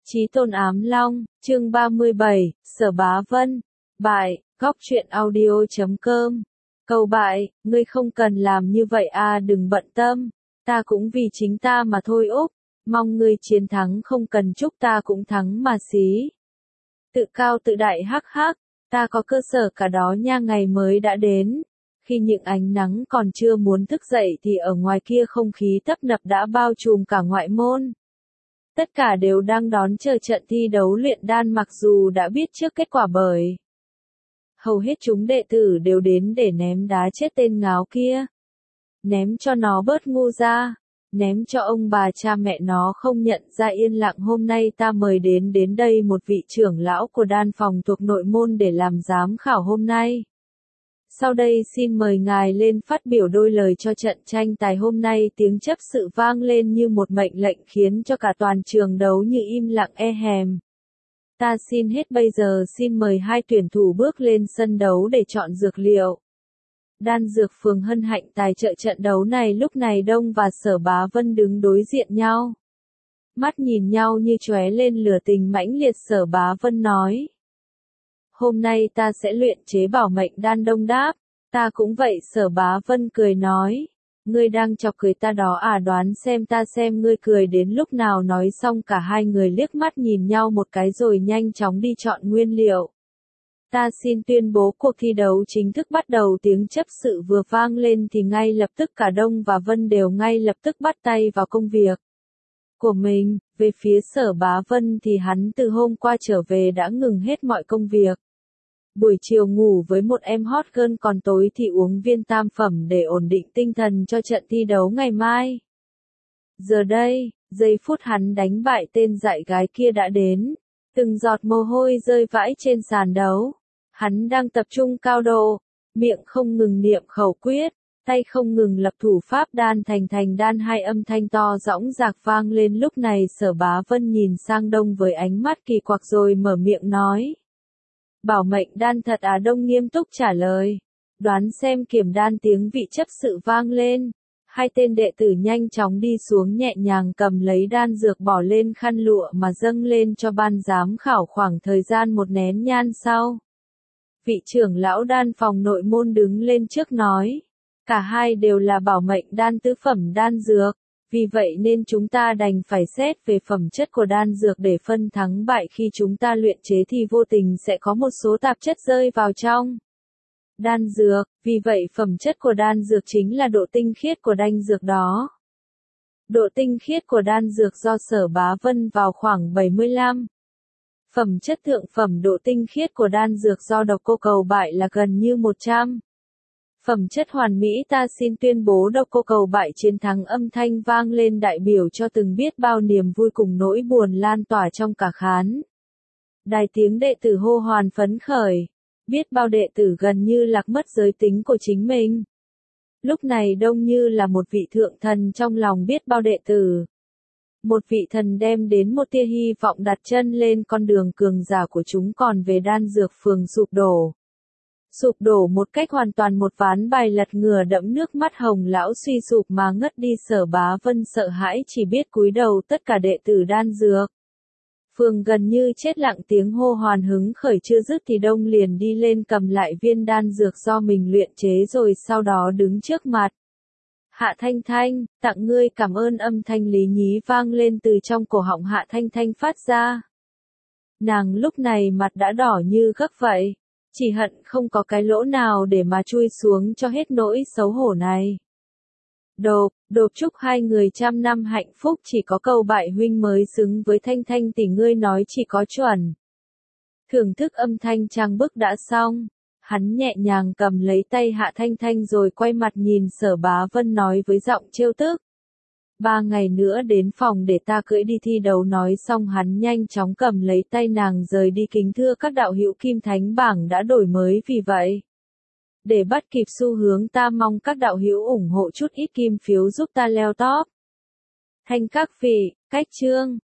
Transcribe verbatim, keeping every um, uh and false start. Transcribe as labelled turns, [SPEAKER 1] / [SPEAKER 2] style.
[SPEAKER 1] Chí tôn ám long, chương ba mươi bảy, Sở Bá Vân. Bại, góc truyện audio chấm com. Cầu bại, ngươi không cần làm như vậy à, đừng bận tâm. Ta cũng vì chính ta mà thôi Úc. Mong ngươi chiến thắng, không cần chúc ta cũng thắng mà xí. Tự cao tự đại hắc hắc, ta có cơ sở cả đó nha. Ngày mới đã đến. Khi những ánh nắng còn chưa muốn thức dậy thì ở ngoài kia không khí tấp nập đã bao trùm cả ngoại môn. Tất cả đều đang đón chờ trận thi đấu luyện đan, mặc dù đã biết trước kết quả bởi hầu hết chúng đệ tử đều đến để ném đá chết tên ngáo kia. Ném cho nó bớt ngu ra, ném cho ông bà cha mẹ nó không nhận ra. Yên lặng, hôm nay ta mời đến đến đây một vị trưởng lão của đan phòng thuộc nội môn để làm giám khảo hôm nay. Sau đây xin mời ngài lên phát biểu đôi lời cho trận tranh tài hôm nay. Tiếng chấp sự vang lên như một mệnh lệnh khiến cho cả toàn trường đấu như im lặng e hèm. Ta xin hết bây giờ xin mời hai tuyển thủ bước lên sân đấu để chọn dược liệu. Đan dược phường Hân Hạnh tài trợ trận đấu này. Lúc này Đông và Sở Bá Vân đứng đối diện nhau. Mắt nhìn nhau như chóe lên lửa tình mãnh liệt. Sở Bá Vân nói: hôm nay ta sẽ luyện chế bảo mệnh đan. Đông đáp: ta cũng vậy. Sở Bá Vân cười nói: ngươi đang chọc cười ta đó à, đoán xem ta xem ngươi cười đến lúc nào. Nói xong cả hai người liếc mắt nhìn nhau một cái rồi nhanh chóng đi chọn nguyên liệu. Ta xin tuyên bố cuộc thi đấu chính thức bắt đầu. Tiếng chấp sự vừa vang lên thì ngay lập tức cả Đông và Vân đều ngay lập tức bắt tay vào công việc của mình. Về phía Sở Bá Vân thì hắn từ hôm qua trở về đã ngừng hết mọi công việc. Buổi chiều ngủ với một em hot girl, còn tối thì uống viên tam phẩm để ổn định tinh thần cho trận thi đấu ngày mai. Giờ đây, giây phút hắn đánh bại tên dại gái kia đã đến. Từng giọt mồ hôi rơi vãi trên sàn đấu. Hắn đang tập trung cao độ, miệng không ngừng niệm khẩu quyết, tay không ngừng lập thủ pháp đan thành thành đan. Hai âm thanh to dõng dạc vang lên. Lúc này Sở Bá Vân nhìn sang Đông với ánh mắt kỳ quặc rồi mở miệng nói: bảo mệnh đan thật à? Đông nghiêm túc trả lời: đoán xem kiểm đan. Tiếng vị chấp sự vang lên. Hai tên đệ tử nhanh chóng đi xuống, nhẹ nhàng cầm lấy đan dược bỏ lên khăn lụa mà dâng lên cho ban giám khảo. Khoảng thời gian một nén nhang sau, vị trưởng lão đan phòng nội môn đứng lên trước nói: cả hai đều là bảo mệnh đan tứ phẩm đan dược. Vì vậy nên chúng ta đành phải xét về phẩm chất của đan dược để phân thắng bại. Khi chúng ta luyện chế thì vô tình sẽ có một số tạp chất rơi vào trong đan dược. Vì vậy phẩm chất của đan dược chính là độ tinh khiết của đan dược đó. Độ tinh khiết của đan dược do Sở Bá Vân vào khoảng bảy mươi lăm. Phẩm chất thượng phẩm. Độ tinh khiết của đan dược do Độc Cô Cầu Bại là gần như một trăm. Phẩm chất hoàn mỹ. Ta xin tuyên bố Độc Cô Cầu Bại chiến thắng. Âm thanh vang lên đại biểu cho từng biết bao niềm vui cùng nỗi buồn lan tỏa trong cả khán đài. Tiếng đệ tử hô hoán phấn khởi. Biết bao đệ tử gần như lạc mất giới tính của chính mình. Lúc này Đông như là một vị thượng thần trong lòng biết bao đệ tử. Một vị thần đem đến một tia hy vọng đặt chân lên con đường cường giả của chúng. Còn về đan dược phường sụp đổ. Sụp đổ một cách hoàn toàn, một ván bài lật ngửa. Đẫm nước mắt Hồng lão suy sụp mà ngất đi. Sở Bá Vân sợ hãi chỉ biết cúi đầu. Tất cả đệ tử đan dược phường gần như chết lặng. Tiếng hô hoán hứng khởi chưa dứt thì Đông liền đi lên cầm lại viên đan dược do mình luyện chế, rồi sau đó đứng trước mặt Hạ Thanh Thanh, tặng ngươi. Cảm ơn. Âm thanh lý nhí vang lên từ trong cổ họng Hạ Thanh Thanh phát ra. Nàng lúc này mặt đã đỏ như gấc vậy. Chỉ hận không có cái lỗ nào để mà chui xuống cho hết nỗi xấu hổ này. Đột, đột chúc hai người trăm năm hạnh phúc. Chỉ có Cầu Bại huynh mới xứng với Thanh Thanh tỷ, ngươi nói chỉ có chuẩn. Thưởng thức âm thanh trang bức đã xong. Hắn nhẹ nhàng cầm lấy tay Hạ Thanh Thanh rồi quay mặt nhìn Sở Bá Vân nói với giọng trêu tức: ba ngày nữa đến phòng để ta cưỡi đi thi đấu. Nói xong hắn nhanh chóng cầm lấy tay nàng rời đi. Kính thưa các đạo hữu, Kim Thánh bảng đã đổi mới, vì vậy để bắt kịp xu hướng ta mong các đạo hữu ủng hộ chút ít kim phiếu giúp ta leo top. Thanh các vị, cách chương